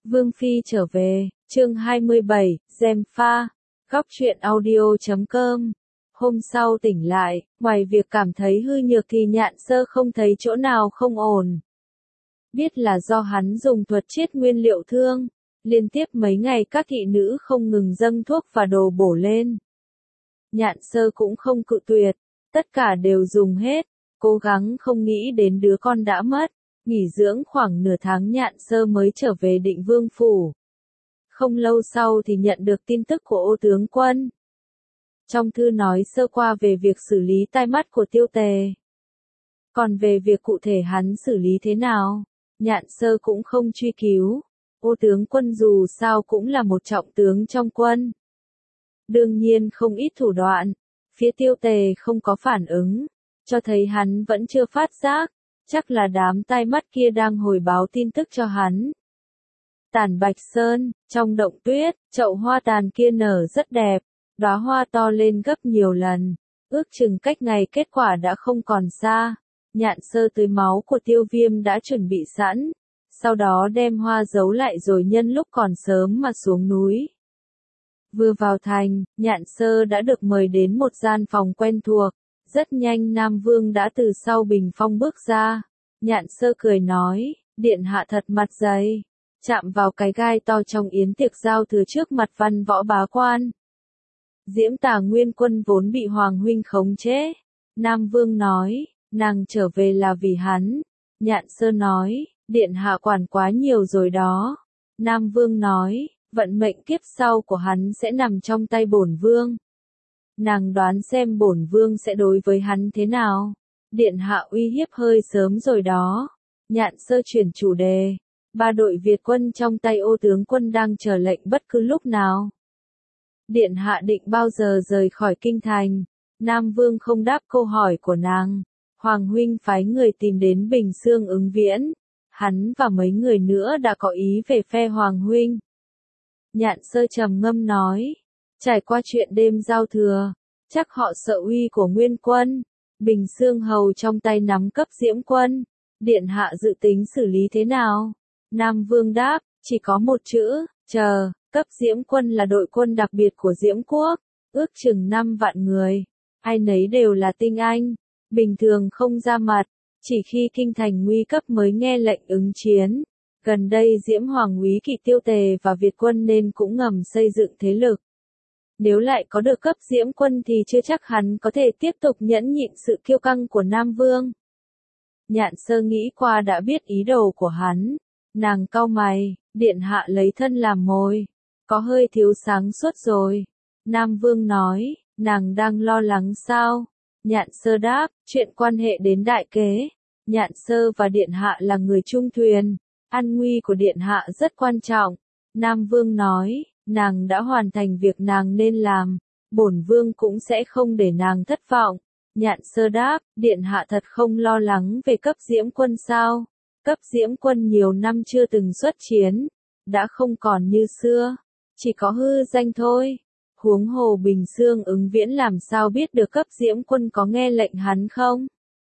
Vương Phi trở về, chương 27, Gem pha, góc truyện audio.com. Hôm sau tỉnh lại, ngoài việc cảm thấy hư nhược thì Nhạn Sơ không thấy chỗ nào không ổn. Biết là do hắn dùng thuật chiết nguyên liệu thương, liên tiếp mấy ngày các thị nữ không ngừng dâng thuốc và đồ bổ lên. Nhạn Sơ cũng không cự tuyệt, tất cả đều dùng hết, cố gắng không nghĩ đến đứa con đã mất. Nghỉ dưỡng khoảng nửa tháng Nhạn Sơ mới trở về Định Vương phủ. Không lâu sau thì nhận được tin tức của Ô tướng quân. Trong thư nói sơ qua về việc xử lý tai mắt của Tiêu Tề. Còn về việc cụ thể hắn xử lý thế nào, Nhạn Sơ cũng không truy cứu. Ô tướng quân dù sao cũng là một trọng tướng trong quân. Đương nhiên không ít thủ đoạn. Phía Tiêu Tề không có phản ứng, cho thấy hắn vẫn chưa phát giác. Chắc là đám tai mắt kia đang hồi báo tin tức cho hắn. Tản Bạch Sơn, trong động tuyết, chậu hoa tàn kia nở rất đẹp, đóa hoa to lên gấp nhiều lần, ước chừng cách ngày kết quả đã không còn xa. Nhạn Sơ tưới máu của Tiêu Viêm đã chuẩn bị sẵn, sau đó đem hoa giấu lại rồi nhân lúc còn sớm mà xuống núi. Vừa vào thành, Nhạn Sơ đã được mời đến một gian phòng quen thuộc. Rất nhanh Nam Vương đã từ sau bình phong bước ra. Nhạn Sơ cười nói, điện hạ thật mặt dày. Chạm vào cái gai to trong yến tiệc giao thừa trước mặt văn võ bá quan. Diễm Tà Nguyên Quân vốn bị Hoàng huynh khống chế. Nam Vương nói, nàng trở về là vì hắn. Nhạn Sơ nói, điện hạ quản quá nhiều rồi đó. Nam Vương nói, vận mệnh kiếp sau của hắn sẽ nằm trong tay bổn vương. Nàng đoán xem bổn vương sẽ đối với hắn thế nào. Điện hạ uy hiếp hơi sớm rồi đó. Nhạn Sơ chuyển chủ đề. 3 đội Việt quân trong tay Ô tướng quân đang chờ lệnh bất cứ lúc nào. Điện hạ định bao giờ rời khỏi kinh thành? Nam Vương không đáp câu hỏi của nàng. Hoàng huynh phái người tìm đến Bình Xương Ứng Viễn. Hắn và mấy người nữa đã có ý về phe Hoàng huynh. Nhạn Sơ trầm ngâm nói. Trải qua chuyện đêm giao thừa, chắc họ sợ uy của Nguyên quân. Bình Xương Hầu trong tay nắm cấp Diễm quân. Điện hạ dự tính xử lý thế nào? Nam Vương đáp, chỉ có một chữ, chờ. Cấp Diễm quân là đội quân đặc biệt của Diễm quốc, ước chừng 5 vạn người. Ai nấy đều là tinh anh, bình thường không ra mặt, chỉ khi kinh thành nguy cấp mới nghe lệnh ứng chiến. Gần đây Diễm Hoàng úy kỵ Tiêu Tề và Việt quân nên cũng ngầm xây dựng thế lực. Nếu lại có được cấp Diễm quân thì chưa chắc hắn có thể tiếp tục nhẫn nhịn sự kiêu căng của Nam Vương. Nhạn Sơ nghĩ qua đã biết ý đồ của hắn. Nàng cau mày, điện hạ lấy thân làm mồi. Có hơi thiếu sáng suốt rồi. Nam Vương nói, nàng đang lo lắng sao? Nhạn Sơ đáp, chuyện quan hệ đến đại kế. Nhạn Sơ và điện hạ là người chung thuyền. An nguy của điện hạ rất quan trọng. Nam Vương nói, nàng đã hoàn thành việc nàng nên làm. Bổn vương cũng sẽ không để nàng thất vọng. Nhạn Sơ đáp, điện hạ thật không lo lắng về cấp Diễm quân sao? Cấp Diễm quân nhiều năm chưa từng xuất chiến, đã không còn như xưa, chỉ có hư danh thôi. Huống hồ Bình Xương Ứng Viễn làm sao biết được cấp Diễm quân có nghe lệnh hắn không?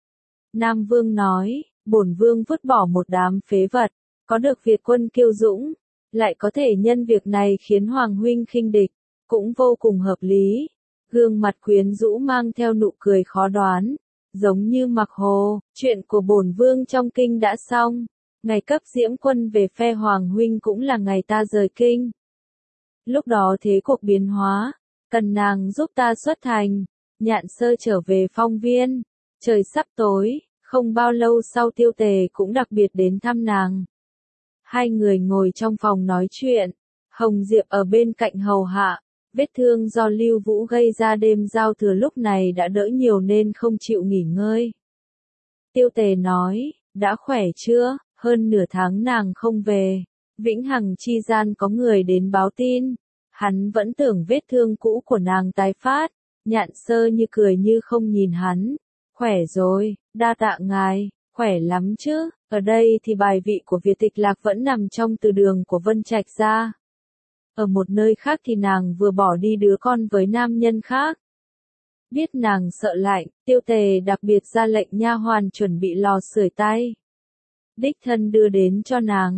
Nam Vương nói, bổn vương vứt bỏ một đám phế vật, có được Việt quân kiêu dũng, lại có thể nhân việc này khiến Hoàng huynh khinh địch, cũng vô cùng hợp lý. Gương mặt quyến rũ mang theo nụ cười khó đoán, giống như Mặc Hồ, chuyện của bổn vương trong kinh đã xong, ngày cấp Diễm quân về phe Hoàng huynh cũng là ngày ta rời kinh. Lúc đó thế cuộc biến hóa, cần nàng giúp ta xuất thành. Nhạn Sơ trở về phong viên, trời sắp tối, không bao lâu sau Tiêu Tề cũng đặc biệt đến thăm nàng. Hai người ngồi trong phòng nói chuyện, Hồng Diệp ở bên cạnh hầu hạ. Vết thương do Lưu Vũ gây ra đêm giao thừa lúc này đã đỡ nhiều nên không chịu nghỉ ngơi. Tiêu Tề nói, đã khỏe chưa? Hơn nửa tháng nàng không về. Vĩnh Hằng chi gian có người đến báo tin. Hắn vẫn tưởng vết thương cũ của nàng tái phát. Nhạn Sơ như cười như không nhìn hắn. Khỏe rồi, đa tạ ngài, khỏe lắm chứ. Ở đây thì bài vị của Việt Tịch Lạc vẫn nằm trong từ đường của Vân Trạch ra. Ở một nơi khác thì nàng vừa bỏ đi đứa con với nam nhân khác. Biết nàng sợ lạnh, Tiêu Tề đặc biệt ra lệnh nha hoàn chuẩn bị lò sưởi tay. Đích thân đưa đến cho nàng.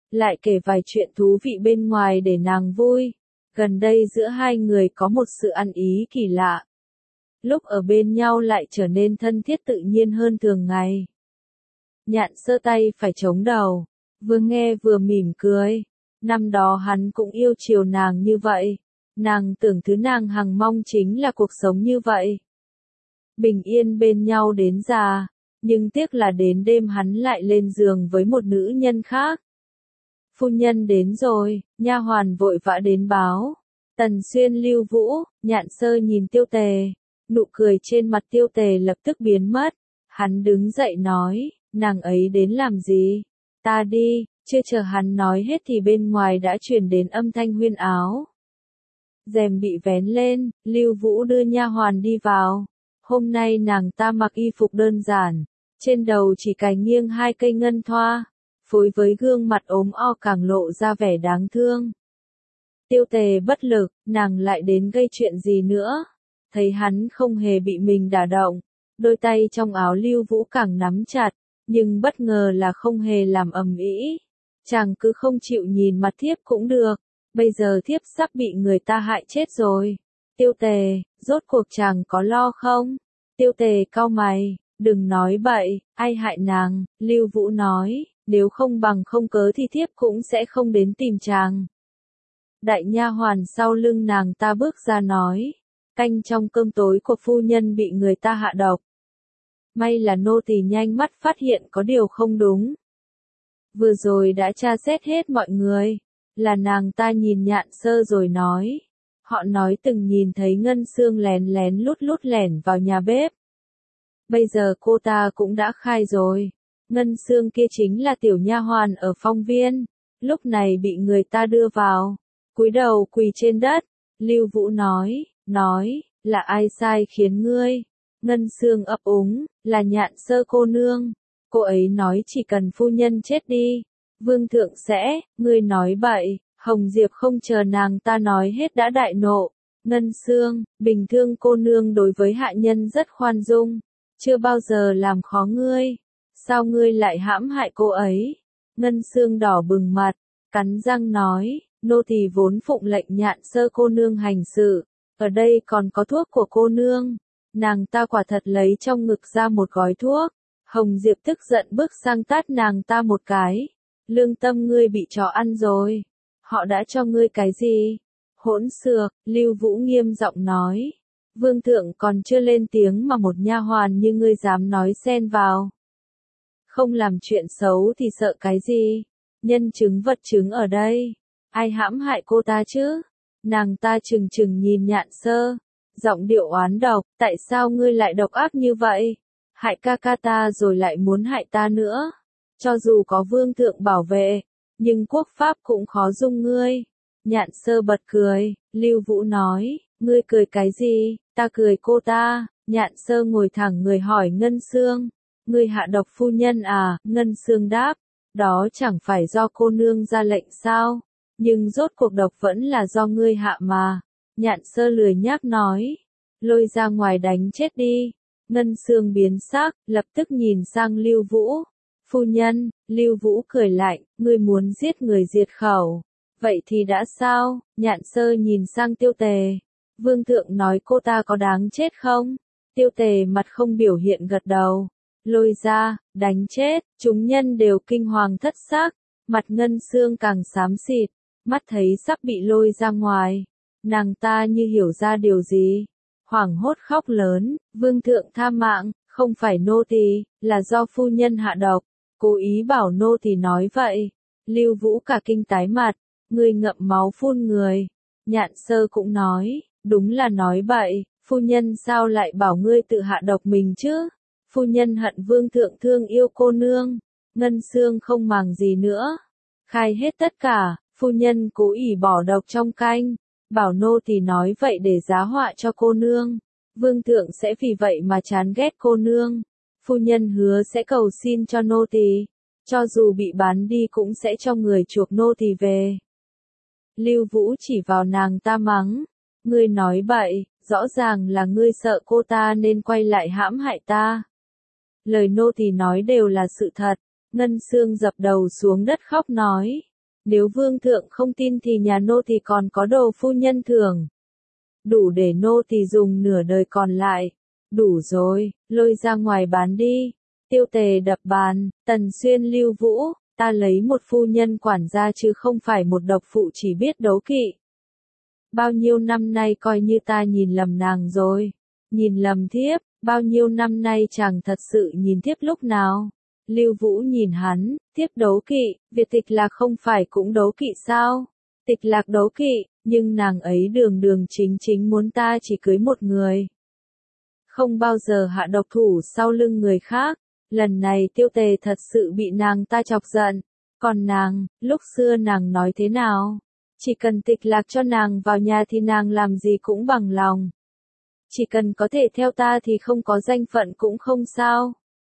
lại kể vài chuyện thú vị bên ngoài để nàng vui. Gần đây giữa hai người có một sự ăn ý kỳ lạ. Lúc ở bên nhau lại trở nên thân thiết tự nhiên hơn thường ngày. Nhạn Sơ tay phải chống đầu, vừa nghe vừa mỉm cười. Năm đó hắn cũng yêu chiều nàng như vậy. Nàng tưởng thứ nàng hằng mong chính là cuộc sống như vậy. Bình yên bên nhau đến già, nhưng tiếc là đến đêm hắn lại lên giường với một nữ nhân khác. Phu nhân đến rồi, nha hoàn vội vã đến báo. Tần Xuyên Lưu Vũ, Nhạn Sơ nhìn Tiêu Tề, nụ cười trên mặt Tiêu Tề lập tức biến mất. Hắn đứng dậy nói, nàng ấy đến làm gì? Ta đi, chưa chờ hắn nói hết thì bên ngoài đã truyền đến âm thanh huyên áo. Rèm bị vén lên, Lưu Vũ đưa nha hoàn đi vào. Hôm nay nàng ta mặc y phục đơn giản, trên đầu chỉ cài nghiêng 2 cây ngân thoa, phối với gương mặt ốm o càng lộ ra vẻ đáng thương. Tiêu Tề bất lực, nàng lại đến gây chuyện gì nữa? Thấy hắn không hề bị mình đả động, đôi tay trong áo Lưu Vũ càng nắm chặt, nhưng bất ngờ là không hề làm ầm ĩ. Chàng cứ không chịu nhìn mặt thiếp cũng được, bây giờ thiếp sắp bị người ta hại chết rồi. Tiêu Tề, rốt cuộc chàng có lo không? Tiêu Tề cau mày, đừng nói bậy, ai hại nàng? Lưu Vũ nói, nếu không bằng không cớ thì thiếp cũng sẽ không đến tìm chàng. Đại nha hoàn sau lưng nàng ta bước ra nói, canh trong cơm tối của phu nhân bị người ta hạ độc. May là nô tỳ nhanh mắt phát hiện có điều không đúng. Vừa rồi đã tra xét hết mọi người, là nàng ta nhìn Nhạn Sơ rồi nói. Họ nói từng nhìn thấy Ngân Sương lén lén lút lẻn vào nhà bếp. Bây giờ cô ta cũng đã khai rồi. Ngân Sương kia chính là tiểu nha hoàn ở Phong Viên, lúc này bị người ta đưa vào, cúi đầu quỳ trên đất. Lưu Vũ nói, là ai sai khiến ngươi? Ngân Sương ấp úng, là Nhạn Sơ cô nương. Cô ấy nói chỉ cần phu nhân chết đi, vương thượng sẽ, ngươi nói bậy. Hồng Diệp không chờ nàng ta nói hết đã đại nộ. Ngân Sương, bình thường cô nương đối với hạ nhân rất khoan dung, chưa bao giờ làm khó ngươi. Sao ngươi lại hãm hại cô ấy? Ngân Sương đỏ bừng mặt, cắn răng nói, nô tỳ vốn phụng lệnh Nhạn Sơ cô nương hành sự, ở đây còn có thuốc của cô nương. Nàng ta quả thật lấy trong ngực ra một gói thuốc. Hồng Diệp tức giận bước sang tát nàng ta một cái. Lương tâm ngươi bị chó ăn rồi. Họ đã cho ngươi cái gì? Hỗn xược, Lưu Vũ nghiêm giọng nói. Vương thượng còn chưa lên tiếng mà một nha hoàn như ngươi dám nói xen vào. Không làm chuyện xấu thì sợ cái gì? Nhân chứng vật chứng ở đây. Ai hãm hại cô ta chứ? Nàng ta trừng trừng nhìn Nhạn Sơ, giọng điệu oán độc, tại sao ngươi lại độc ác như vậy? Hại ca ca ta rồi lại muốn hại ta nữa. Cho dù có vương thượng bảo vệ, nhưng quốc pháp cũng khó dung ngươi. Nhạn Sơ bật cười, Lưu Vũ nói, ngươi cười cái gì? Ta cười cô ta. Nhạn Sơ ngồi thẳng người hỏi Ngân Sương, ngươi hạ độc phu nhân à? Ngân Sương đáp, đó chẳng phải do cô nương ra lệnh sao? Nhưng rốt cuộc độc vẫn là do ngươi hạ mà. Nhạn Sơ lười nhác nói, lôi ra ngoài đánh chết đi. Ngân Sương biến sắc, lập tức nhìn sang Lưu Vũ. Phu nhân, Lưu Vũ cười lạnh, ngươi muốn giết người diệt khẩu. Vậy thì đã sao? Nhạn Sơ nhìn sang Tiêu Tề. Vương thượng nói cô ta có đáng chết không? Tiêu Tề mặt không biểu hiện gật đầu. Lôi ra, đánh chết, chúng nhân đều kinh hoàng thất xác. Mặt Ngân Sương càng xám xịt, mắt thấy sắp bị lôi ra ngoài. Nàng ta như hiểu ra điều gì. Hoảng hốt khóc lớn, vương thượng tha mạng, không phải nô tỳ, là do phu nhân hạ độc. Cố ý bảo nô tỳ nói vậy. Lưu Vũ cả kinh tái mặt, ngươi ngậm máu phun người. Nhạn Sơ cũng nói, đúng là nói bậy, phu nhân sao lại bảo ngươi tự hạ độc mình chứ? Phu nhân hận vương thượng thương yêu cô nương. Ngân Sương không màng gì nữa, khai hết tất cả. Phu nhân cố ý bỏ độc trong canh, bảo nô tỳ nói vậy để giá họa cho cô nương. Vương thượng sẽ vì vậy mà chán ghét cô nương. Phu nhân hứa sẽ cầu xin cho nô tỳ, cho dù bị bán đi cũng sẽ cho người chuộc nô tỳ về. Lưu Vũ chỉ vào nàng ta mắng, ngươi nói bậy, rõ ràng là ngươi sợ cô ta nên quay lại hãm hại ta. Lời nô tỳ nói đều là sự thật. Ngân Sương dập đầu xuống đất khóc nói, Nếu vương thượng không tin thì nhà nô thì còn có đồ phu nhân thưởng. Đủ để nô thì dùng nửa đời còn lại. Đủ rồi, lôi ra ngoài bán đi. Tiêu Tề đập bàn, Tần Xuyên Lưu Vũ, ta lấy một phu nhân quản gia chứ không phải một độc phụ chỉ biết đấu kỵ. Bao nhiêu năm nay coi như ta nhìn lầm nàng rồi. Nhìn lầm thiếp, bao nhiêu năm nay chàng thật sự nhìn thiếp lúc nào. Lưu Vũ nhìn hắn, thiếp đấu kỵ, việc Tịch Lạc không phải cũng đấu kỵ sao? Tịch Lạc đấu kỵ, nhưng nàng ấy đường đường chính chính muốn ta chỉ cưới một người. Không bao giờ hạ độc thủ sau lưng người khác. Lần này Tiêu Tề thật sự bị nàng ta chọc giận. Còn nàng, lúc xưa nàng nói thế nào? Chỉ cần Tịch Lạc cho nàng vào nhà thì nàng làm gì cũng bằng lòng. Chỉ cần có thể theo ta thì không có danh phận cũng không sao.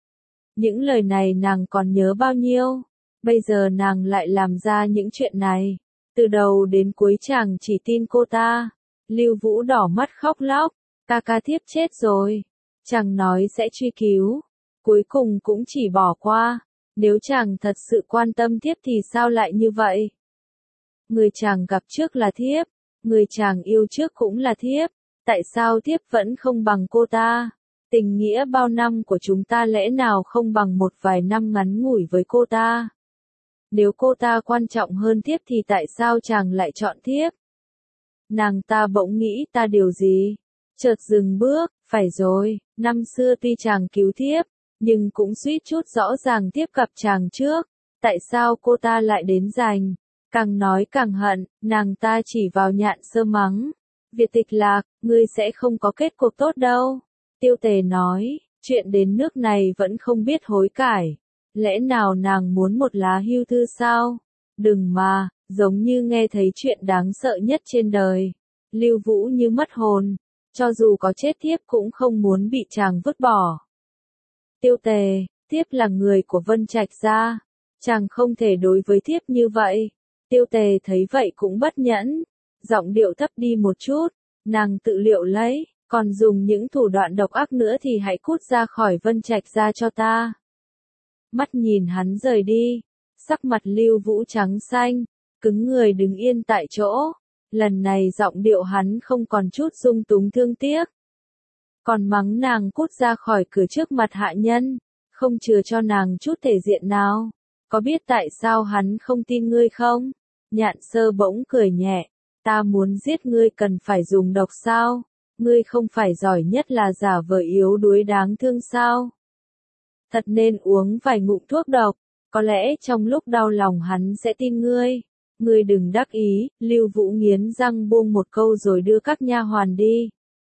Những lời này nàng còn nhớ bao nhiêu? Bây giờ nàng lại làm ra những chuyện này. Từ đầu đến cuối chàng chỉ tin cô ta. Lưu Vũ đỏ mắt khóc lóc. Ca ca thiếp chết rồi. Chàng nói sẽ truy cứu. Cuối cùng cũng chỉ bỏ qua. Nếu chàng thật sự quan tâm thiếp thì sao lại như vậy? Người chàng gặp trước là thiếp. Người chàng yêu trước cũng là thiếp. Tại sao thiếp vẫn không bằng cô ta? Tình nghĩa bao năm của chúng ta lẽ nào không bằng một vài năm ngắn ngủi với cô ta? Nếu cô ta quan trọng hơn thiếp thì tại sao chàng lại chọn thiếp? Nàng ta bỗng nghĩ ta điều gì? Chợt dừng bước, phải rồi, năm xưa tuy chàng cứu thiếp, nhưng cũng suýt chút rõ ràng thiếp gặp chàng trước. Tại sao cô ta lại đến giành? Càng nói càng hận, nàng ta chỉ vào Nhạn Sơ mắng. Việc Tịch Lạc, ngươi sẽ không có kết cục tốt đâu. Tiêu Tề nói, chuyện đến nước này vẫn không biết hối cải. Lẽ nào nàng muốn một lá hưu thư sao? Đừng mà, giống như nghe thấy chuyện đáng sợ nhất trên đời. Lưu Vũ như mất hồn, cho dù có chết thiếp cũng không muốn bị chàng vứt bỏ. Tiêu Tề, thiếp là người của Vân Trạch gia, chàng không thể đối với thiếp như vậy. Tiêu Tề thấy vậy cũng bất nhẫn, giọng điệu thấp đi một chút, nàng tự liệu lấy, còn dùng những thủ đoạn độc ác nữa thì hãy cút ra khỏi Vân Trạch gia cho ta. Mắt nhìn hắn rời đi, sắc mặt Lưu Vũ trắng xanh, cứng người đứng yên tại chỗ. Lần này giọng điệu hắn không còn chút dung túng thương tiếc. Còn mắng nàng cút ra khỏi cửa trước mặt hạ nhân, không chừa cho nàng chút thể diện nào. Có biết tại sao hắn không tin ngươi không? Nhạn Sơ bỗng cười nhẹ, ta muốn giết ngươi cần phải dùng độc sao? Ngươi không phải giỏi nhất là giả vờ yếu đuối đáng thương sao? Thật nên uống vài ngụm thuốc độc, có lẽ trong lúc đau lòng hắn sẽ tin ngươi. Ngươi đừng đắc ý, Lưu Vũ nghiến răng buông một câu rồi đưa các nha hoàn đi.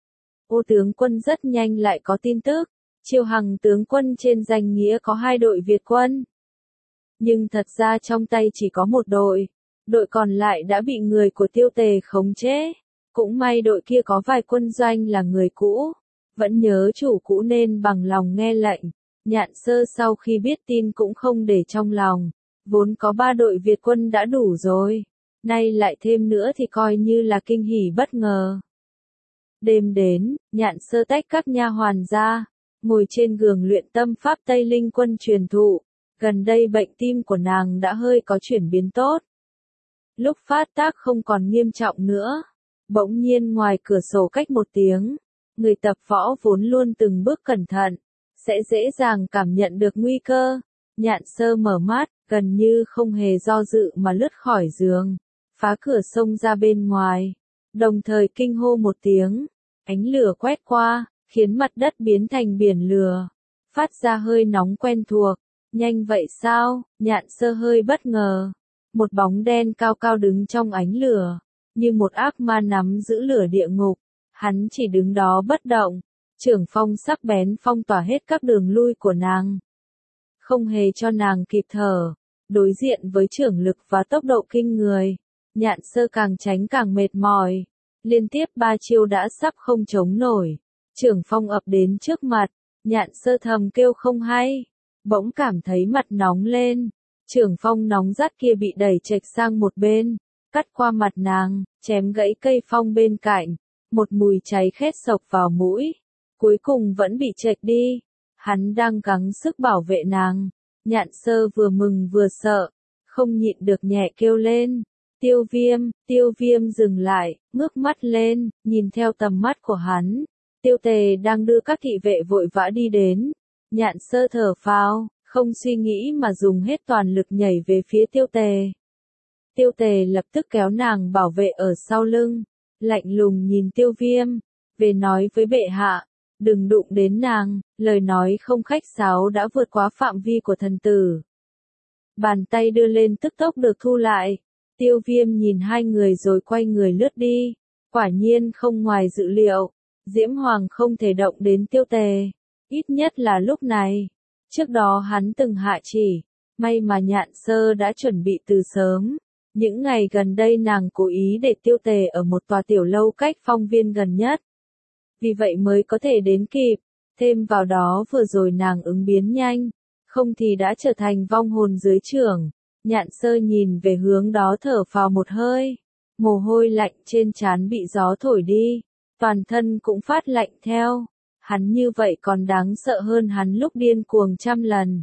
Ô tướng quân rất nhanh lại có tin tức, Chiêu Hằng tướng quân trên danh nghĩa có 2 đội Việt quân. Nhưng thật ra trong tay chỉ có một đội, đội còn lại đã bị người của Tiêu Tề khống chế. Cũng may đội kia có vài quân doanh là người cũ, vẫn nhớ chủ cũ nên bằng lòng nghe lệnh. Nhạn Sơ sau khi biết tin cũng không để trong lòng, vốn có 3 đội Việt quân đã đủ rồi, nay lại thêm nữa thì coi như là kinh hỉ bất ngờ. Đêm đến, Nhạn Sơ tách các nha hoàn ra, ngồi trên giường luyện tâm pháp Tây Linh Quân truyền thụ. Gần đây bệnh tim của nàng đã hơi có chuyển biến tốt. Lúc phát tác không còn nghiêm trọng nữa. Bỗng nhiên ngoài cửa sổ cách một tiếng, người tập võ vốn luôn từng bước cẩn thận, sẽ dễ dàng cảm nhận được nguy cơ. Nhạn Sơ mở mắt, gần như không hề do dự mà lướt khỏi giường, phá cửa xông ra bên ngoài, đồng thời kinh hô một tiếng, ánh lửa quét qua, khiến mặt đất biến thành biển lửa, phát ra hơi nóng quen thuộc. Nhanh vậy sao? Nhạn Sơ hơi bất ngờ. Một bóng đen cao cao đứng trong ánh lửa, như một ác ma nắm giữ lửa địa ngục. Hắn chỉ đứng đó bất động, chưởng phong sắc bén phong tỏa hết các đường lui của nàng. Không hề cho nàng kịp thở, đối diện với chưởng lực và tốc độ kinh người, Nhạn Sơ càng tránh càng mệt mỏi. Liên tiếp 3 chiêu đã sắp không chống nổi, chưởng phong ập đến trước mặt, Nhạn Sơ thầm kêu không hay, bỗng cảm thấy mặt nóng lên. Chưởng phong nóng rát kia bị đẩy chệch sang một bên, cắt qua mặt nàng, chém gãy cây phong bên cạnh, một mùi cháy khét sộc vào mũi, cuối cùng vẫn bị chệch đi. Hắn đang gắng sức bảo vệ nàng, Nhạn Sơ vừa mừng vừa sợ, không nhịn được nhẹ kêu lên. Tiêu viêm dừng lại, ngước mắt lên, nhìn theo tầm mắt của hắn. Tiêu Tề đang đưa các thị vệ vội vã đi đến. Nhạn Sơ thở phào, không suy nghĩ mà dùng hết toàn lực nhảy về phía Tiêu Tề. Tiêu Tề lập tức kéo nàng bảo vệ ở sau lưng, lạnh lùng nhìn Tiêu Viêm, về nói với bệ hạ, đừng đụng đến nàng, lời nói không khách sáo đã vượt quá phạm vi của thần tử. Bàn tay đưa lên tức tốc được thu lại, Tiêu Viêm nhìn hai người rồi quay người lướt đi, quả nhiên không ngoài dự liệu, Diễm Hoàng không thể động đến Tiêu Tề, ít nhất là lúc này. Trước đó hắn từng hạ chỉ, may mà Nhạn Sơ đã chuẩn bị từ sớm. Những ngày gần đây nàng cố ý để Tiêu Tề ở một tòa tiểu lâu cách phong viên gần nhất. Vì vậy mới có thể đến kịp, thêm vào đó vừa rồi nàng ứng biến nhanh, không thì đã trở thành vong hồn dưới chưởng. Nhạn Sơ nhìn về hướng đó thở phào một hơi, mồ hôi lạnh trên trán bị gió thổi đi, toàn thân cũng phát lạnh theo. Hắn như vậy còn đáng sợ hơn hắn lúc điên cuồng trăm lần.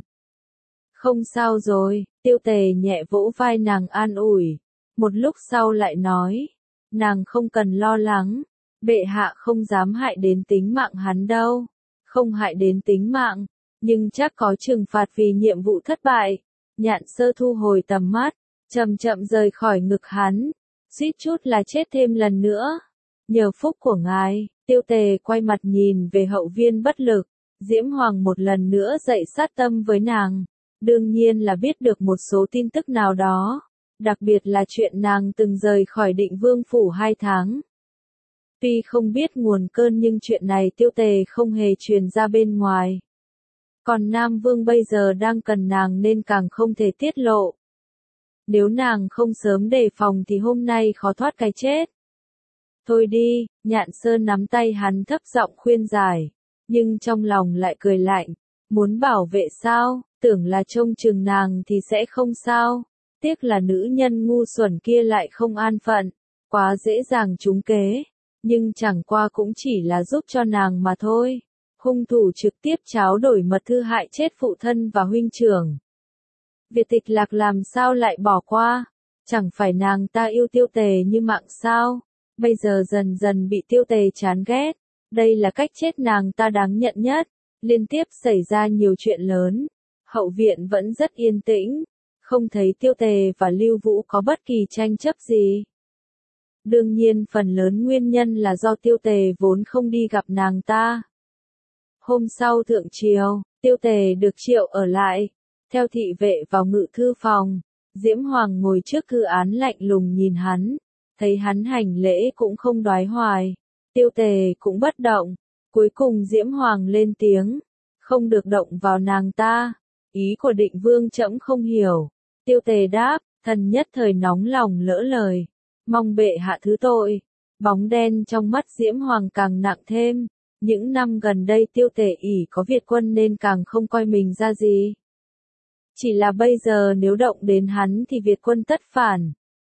Không sao rồi, Tiêu Tề nhẹ vỗ vai nàng an ủi. Một lúc sau lại nói, nàng không cần lo lắng, bệ hạ không dám hại đến tính mạng hắn đâu. Không hại đến tính mạng, nhưng chắc có trừng phạt vì nhiệm vụ thất bại. Nhạn Sơ thu hồi tầm mắt, chậm chậm rời khỏi ngực hắn, suýt chút là chết thêm lần nữa. Nhờ phúc của ngài, Tiêu Tề quay mặt nhìn về hậu viên bất lực, Diễm Hoàng một lần nữa dậy sát tâm với nàng. Đương nhiên là biết được một số tin tức nào đó, đặc biệt là chuyện nàng từng rời khỏi Định Vương phủ 2 tháng. Tuy không biết nguồn cơn nhưng chuyện này Tiêu Tề không hề truyền ra bên ngoài. Còn Nam Vương bây giờ đang cần nàng nên càng không thể tiết lộ. Nếu nàng không sớm đề phòng thì hôm nay khó thoát cái chết. Thôi đi, Nhạn Sơ nắm tay hắn thấp giọng khuyên giải, nhưng trong lòng lại cười lạnh, muốn bảo vệ sao, tưởng là trông chừng nàng thì sẽ không sao, tiếc là nữ nhân ngu xuẩn kia lại không an phận, quá dễ dàng trúng kế, nhưng chẳng qua cũng chỉ là giúp cho nàng mà thôi. Hung thủ trực tiếp tráo đổi mật thư hại chết phụ thân và huynh trưởng. Việt Tịch Lạc làm sao lại bỏ qua, chẳng phải nàng ta yêu Tiêu Tề như mạng sao, bây giờ dần dần bị Tiêu Tề chán ghét, đây là cách chết nàng ta đáng nhận nhất. Liên tiếp xảy ra nhiều chuyện lớn, hậu viện vẫn rất yên tĩnh, không thấy Tiêu Tề và Lưu Vũ có bất kỳ tranh chấp gì. Đương nhiên phần lớn nguyên nhân là do Tiêu Tề vốn không đi gặp nàng ta. Hôm sau thượng triều, Tiêu Tề được triệu ở lại, theo thị vệ vào ngự thư phòng, Diễm Hoàng ngồi trước thư án lạnh lùng nhìn hắn, thấy hắn hành lễ cũng không đoái hoài, Tiêu Tề cũng bất động, cuối cùng Diễm Hoàng lên tiếng, không được động vào nàng ta, ý của Định Vương trẫm không hiểu. Tiêu Tề đáp, thần nhất thời nóng lòng lỡ lời, mong bệ hạ thứ tội. Bóng đen trong mắt Diễm Hoàng càng nặng thêm, những năm gần đây Tiêu Tề ỷ có Việt quân nên càng không coi mình ra gì. Chỉ là bây giờ nếu động đến hắn thì Việt quân tất phản.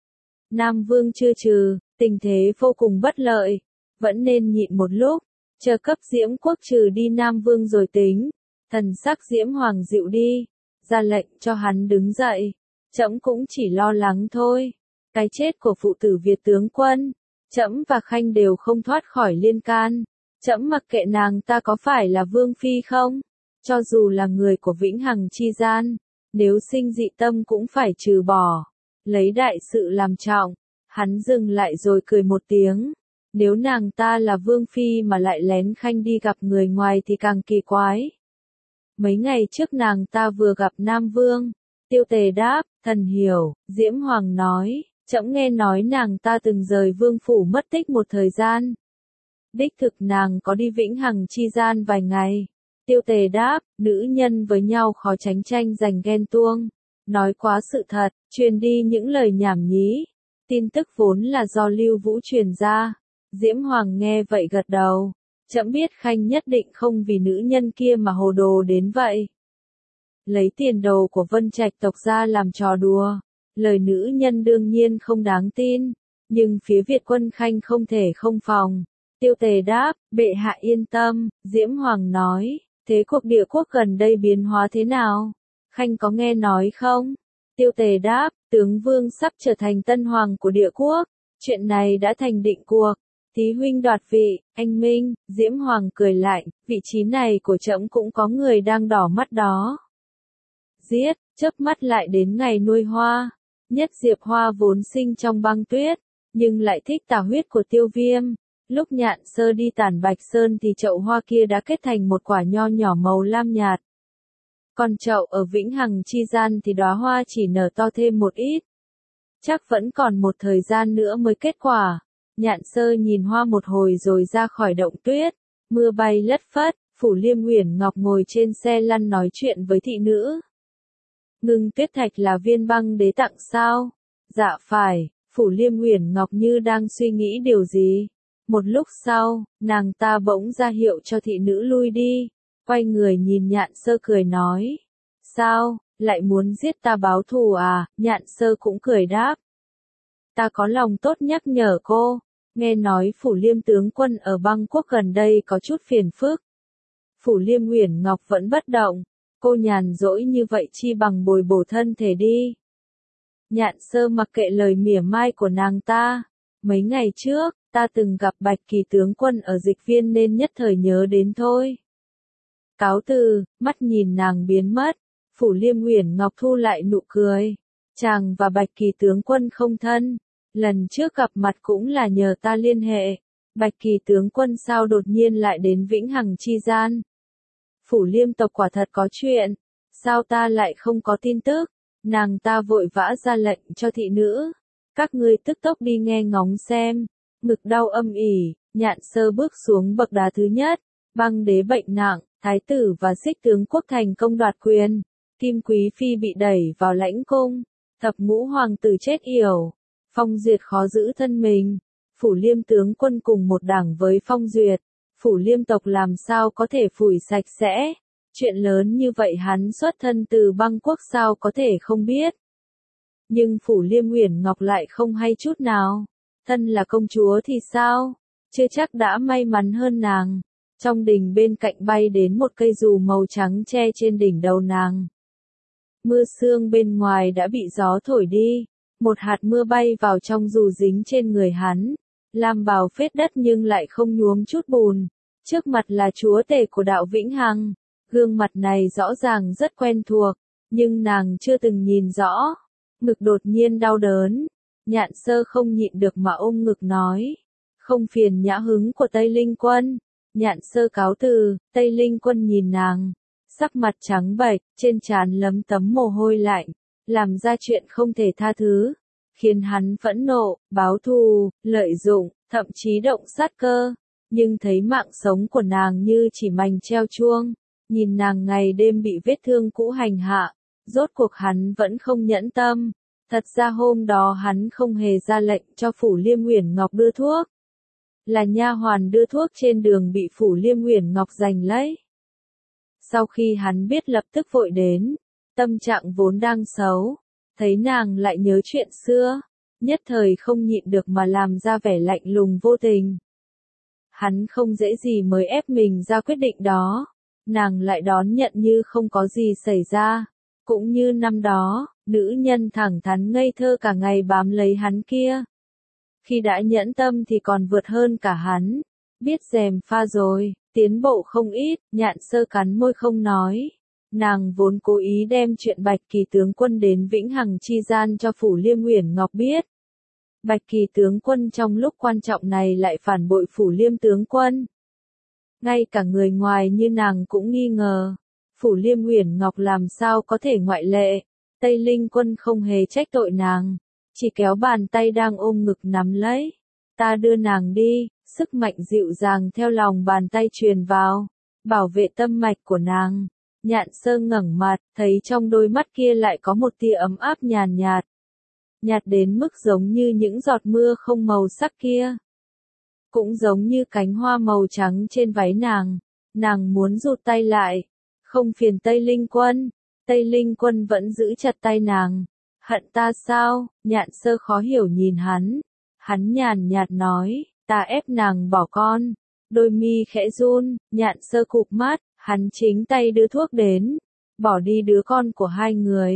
Nam Vương chưa trừ, tình thế vô cùng bất lợi, vẫn nên nhịn một lúc, chờ cấp Diễm quốc trừ đi Nam Vương rồi tính. Thần sắc Diễm Hoàng dịu đi, ra lệnh cho hắn đứng dậy, trẫm cũng chỉ lo lắng thôi. Cái chết của phụ tử Việt tướng quân, trẫm và Khanh đều không thoát khỏi liên can. Trẫm mặc kệ nàng ta có phải là vương phi không, cho dù là người của vĩnh hằng chi gian, nếu sinh dị tâm cũng phải trừ bỏ. Lấy đại sự làm trọng, hắn dừng lại rồi cười một tiếng. Nếu nàng ta là vương phi mà lại lén Khanh đi gặp người ngoài thì càng kỳ quái. Mấy ngày trước nàng ta vừa gặp Nam Vương. Tiêu Tề đáp, thần hiểu. Diễm Hoàng nói, trẫm nghe nói nàng ta từng rời vương phủ mất tích một thời gian. Đích thực nàng có đi vĩnh hằng chi gian vài ngày. Tiêu Tề đáp, nữ nhân với nhau khó tránh tranh giành ghen tuông. Nói quá sự thật, truyền đi những lời nhảm nhí. Tin tức vốn là do Lưu Vũ truyền ra. Diễm Hoàng nghe vậy gật đầu. Trẫm biết Khanh nhất định không vì nữ nhân kia mà hồ đồ đến vậy. Lấy tiền đồ của Vân Trạch tộc ra làm trò đùa. Lời nữ nhân đương nhiên không đáng tin. Nhưng phía Việt quân Khanh không thể không phòng. Tiêu Tề đáp, bệ hạ yên tâm. Diễm Hoàng nói, thế cuộc địa quốc gần đây biến hóa thế nào? Khanh có nghe nói không? Tiêu Tề đáp, tướng vương sắp trở thành tân hoàng của địa quốc, chuyện này đã thành định cuộc. Tí huynh đoạt vị, anh minh. Diễm Hoàng cười lạnh, vị trí này của trẫm cũng có người đang đỏ mắt đó. Giết, chớp mắt lại đến ngày nuôi hoa. Nhất Diệp Hoa vốn sinh trong băng tuyết, nhưng lại thích tà huyết của Tiêu Viêm. Lúc Nhạn Sơ đi Tản Bạch Sơn thì chậu hoa kia đã kết thành một quả nho nhỏ màu lam nhạt. Còn chậu ở Vĩnh Hằng Chi Gian thì đóa hoa chỉ nở to thêm một ít. Chắc vẫn còn một thời gian nữa mới kết quả. Nhạn Sơ nhìn hoa một hồi rồi ra khỏi động tuyết. Mưa bay lất phất, Phủ Liêm Uyển Ngọc ngồi trên xe lăn nói chuyện với thị nữ. Ngưng tuyết thạch là viên băng đế tặng sao? Dạ phải. Phủ Liêm Uyển Ngọc như đang suy nghĩ điều gì. Một lúc sau, nàng ta bỗng ra hiệu cho thị nữ lui đi. Quay người nhìn Nhạn Sơ cười nói. Sao, lại muốn giết ta báo thù à? Nhạn Sơ cũng cười đáp. Ta có lòng tốt nhắc nhở cô. Nghe nói Phủ Liêm tướng quân ở băng quốc gần đây có chút phiền phức. Phủ Liêm Uyển Ngọc vẫn bất động. Cô nhàn rỗi như vậy chi bằng bồi bổ thân thể đi. Nhạn Sơ mặc kệ lời mỉa mai của nàng ta. Mấy ngày trước, ta từng gặp Bạch Kỳ tướng quân ở dịch viên nên nhất thời nhớ đến thôi. Cáo từ, mắt nhìn nàng biến mất. Phủ Liêm Uyển Ngọc thu lại nụ cười. Chàng và Bạch Kỳ tướng quân không thân. Lần trước gặp mặt cũng là nhờ ta liên hệ. Bạch Kỳ tướng quân sao đột nhiên lại đến Vĩnh Hằng Chi Gian? Phủ Liêm tộc quả thật có chuyện. Sao ta lại không có tin tức? Nàng ta vội vã ra lệnh cho thị nữ. Các ngươi tức tốc đi nghe ngóng xem. Ngực đau âm ỉ, Nhạn Sơ bước xuống bậc đá thứ nhất. Băng đế bệnh nặng, thái tử và xích tướng quốc thành công đoạt quyền. Kim Quý Phi bị đẩy vào lãnh cung. Thập ngũ hoàng tử chết yểu. Phong Duyệt khó giữ thân mình. Phủ Liêm tướng quân cùng một đảng với Phong Duyệt. Phủ Liêm tộc làm sao có thể phủi sạch sẽ. Chuyện lớn như vậy hắn xuất thân từ băng quốc sao có thể không biết. Nhưng Phủ Liêm Uyển Ngọc lại không hay chút nào. Thân là công chúa thì sao? Chưa chắc đã may mắn hơn nàng. Trong đình bên cạnh bay đến một cây dù màu trắng che trên đỉnh đầu nàng. Mưa sương bên ngoài đã bị gió thổi đi. Một hạt mưa bay vào trong dù dính trên người hắn. Làm bào phết đất nhưng lại không nhuốm chút bùn. Trước mặt là chúa tể của đạo Vĩnh Hằng. Gương mặt này rõ ràng rất quen thuộc. Nhưng nàng chưa từng nhìn rõ. Ngực đột nhiên đau đớn. Nhạn Sơ không nhịn được mà ôm ngực nói. Không phiền nhã hứng của Tây Linh Quân. Nhạn Sơ cáo từ, Tây Linh Quân nhìn nàng. Sắc mặt trắng bệch, trên trán lấm tấm mồ hôi lạnh. Làm ra chuyện không thể tha thứ. Khiến hắn phẫn nộ, báo thù, lợi dụng, thậm chí động sát cơ. Nhưng thấy mạng sống của nàng như chỉ mành treo chuông. Nhìn nàng ngày đêm bị vết thương cũ hành hạ. Rốt cuộc hắn vẫn không nhẫn tâm. Thật ra hôm đó hắn không hề ra lệnh cho Phủ Liêm Uyển Ngọc đưa thuốc. Là nha hoàn đưa thuốc trên đường bị Phủ Liêm Uyển Ngọc giành lấy. Sau khi hắn biết lập tức vội đến. Tâm trạng vốn đang xấu. Thấy nàng lại nhớ chuyện xưa. Nhất thời không nhịn được mà làm ra vẻ lạnh lùng vô tình. Hắn không dễ gì mới ép mình ra quyết định đó. Nàng lại đón nhận như không có gì xảy ra. Cũng như năm đó, nữ nhân thẳng thắn ngây thơ cả ngày bám lấy hắn kia. Khi đã nhẫn tâm thì còn vượt hơn cả hắn. Biết gièm pha rồi, tiến bộ không ít, Nhạn Sơ cắn môi không nói. Nàng vốn cố ý đem chuyện Bạch Kỳ tướng quân đến Vĩnh Hằng Chi Gian cho Phủ Liêm Uyển Ngọc biết. Bạch Kỳ tướng quân trong lúc quan trọng này lại phản bội Phủ Liêm tướng quân. Ngay cả người ngoài như nàng cũng nghi ngờ. Phủ Liêm Uyển Ngọc làm sao có thể ngoại lệ. Tây Linh Quân không hề trách tội nàng. Chỉ kéo bàn tay đang ôm ngực nắm lấy. Ta đưa nàng đi, sức mạnh dịu dàng theo lòng bàn tay truyền vào. Bảo vệ tâm mạch của nàng. Nhạn Sơ ngẩng mặt, thấy trong đôi mắt kia lại có một tia ấm áp nhàn nhạt. Nhạt đến mức giống như những giọt mưa không màu sắc kia. Cũng giống như cánh hoa màu trắng trên váy nàng. Nàng muốn rụt tay lại. Không phiền Tây Linh Quân. Tây Linh Quân vẫn giữ chặt tay nàng. Hận ta sao? Nhạn Sơ khó hiểu nhìn hắn. Hắn nhàn nhạt nói, ta ép nàng bỏ con. Đôi mi khẽ run, Nhạn Sơ cụp mắt, hắn chính tay đưa thuốc đến. Bỏ đi đứa con của hai người.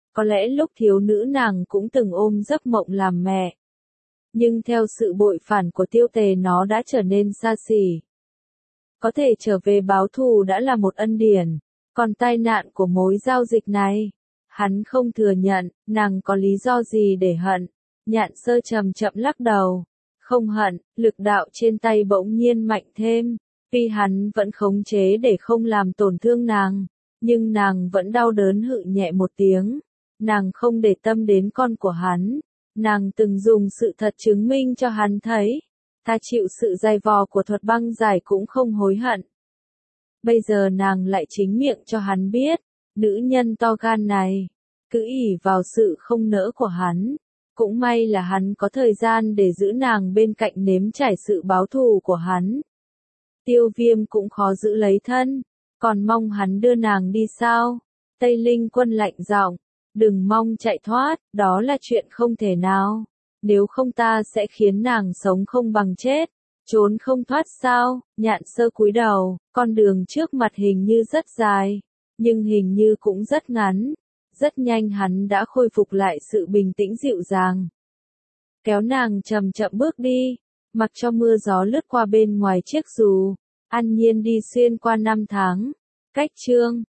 Có lẽ lúc thiếu nữ nàng cũng từng ôm giấc mộng làm mẹ. Nhưng theo sự bội phản của Tiêu Tề nó đã trở nên xa xỉ. Có thể trở về báo thù đã là một ân điển. Còn tai nạn của mối giao dịch này, hắn không thừa nhận, nàng có lý do gì để hận. Nhạn Sơ chậm chậm lắc đầu. Không hận, lực đạo trên tay bỗng nhiên mạnh thêm. Vì hắn vẫn khống chế để không làm tổn thương nàng. Nhưng nàng vẫn đau đớn hự nhẹ một tiếng. Nàng không để tâm đến con của hắn. Nàng từng dùng sự thật chứng minh cho hắn thấy. Ta chịu sự dày vò của thuật băng giải cũng không hối hận. Bây giờ nàng lại chính miệng cho hắn biết. Nữ nhân to gan này. Cứ ỷ vào sự không nỡ của hắn. Cũng may là hắn có thời gian để giữ nàng bên cạnh nếm trải sự báo thù của hắn. Tiêu Viêm cũng khó giữ lấy thân. Còn mong hắn đưa nàng đi sao? Tây Linh Quân lạnh giọng. Đừng mong chạy thoát, đó là chuyện không thể nào. Nếu không ta sẽ khiến nàng sống không bằng chết. Trốn không thoát sao? Nhạn Sơ cúi đầu, con đường trước mặt hình như rất dài, nhưng hình như cũng rất ngắn. Rất nhanh hắn đã khôi phục lại sự bình tĩnh dịu dàng. Kéo nàng chậm chậm bước đi, mặc cho mưa gió lướt qua bên ngoài chiếc dù, an nhiên đi xuyên qua năm tháng. Cách chương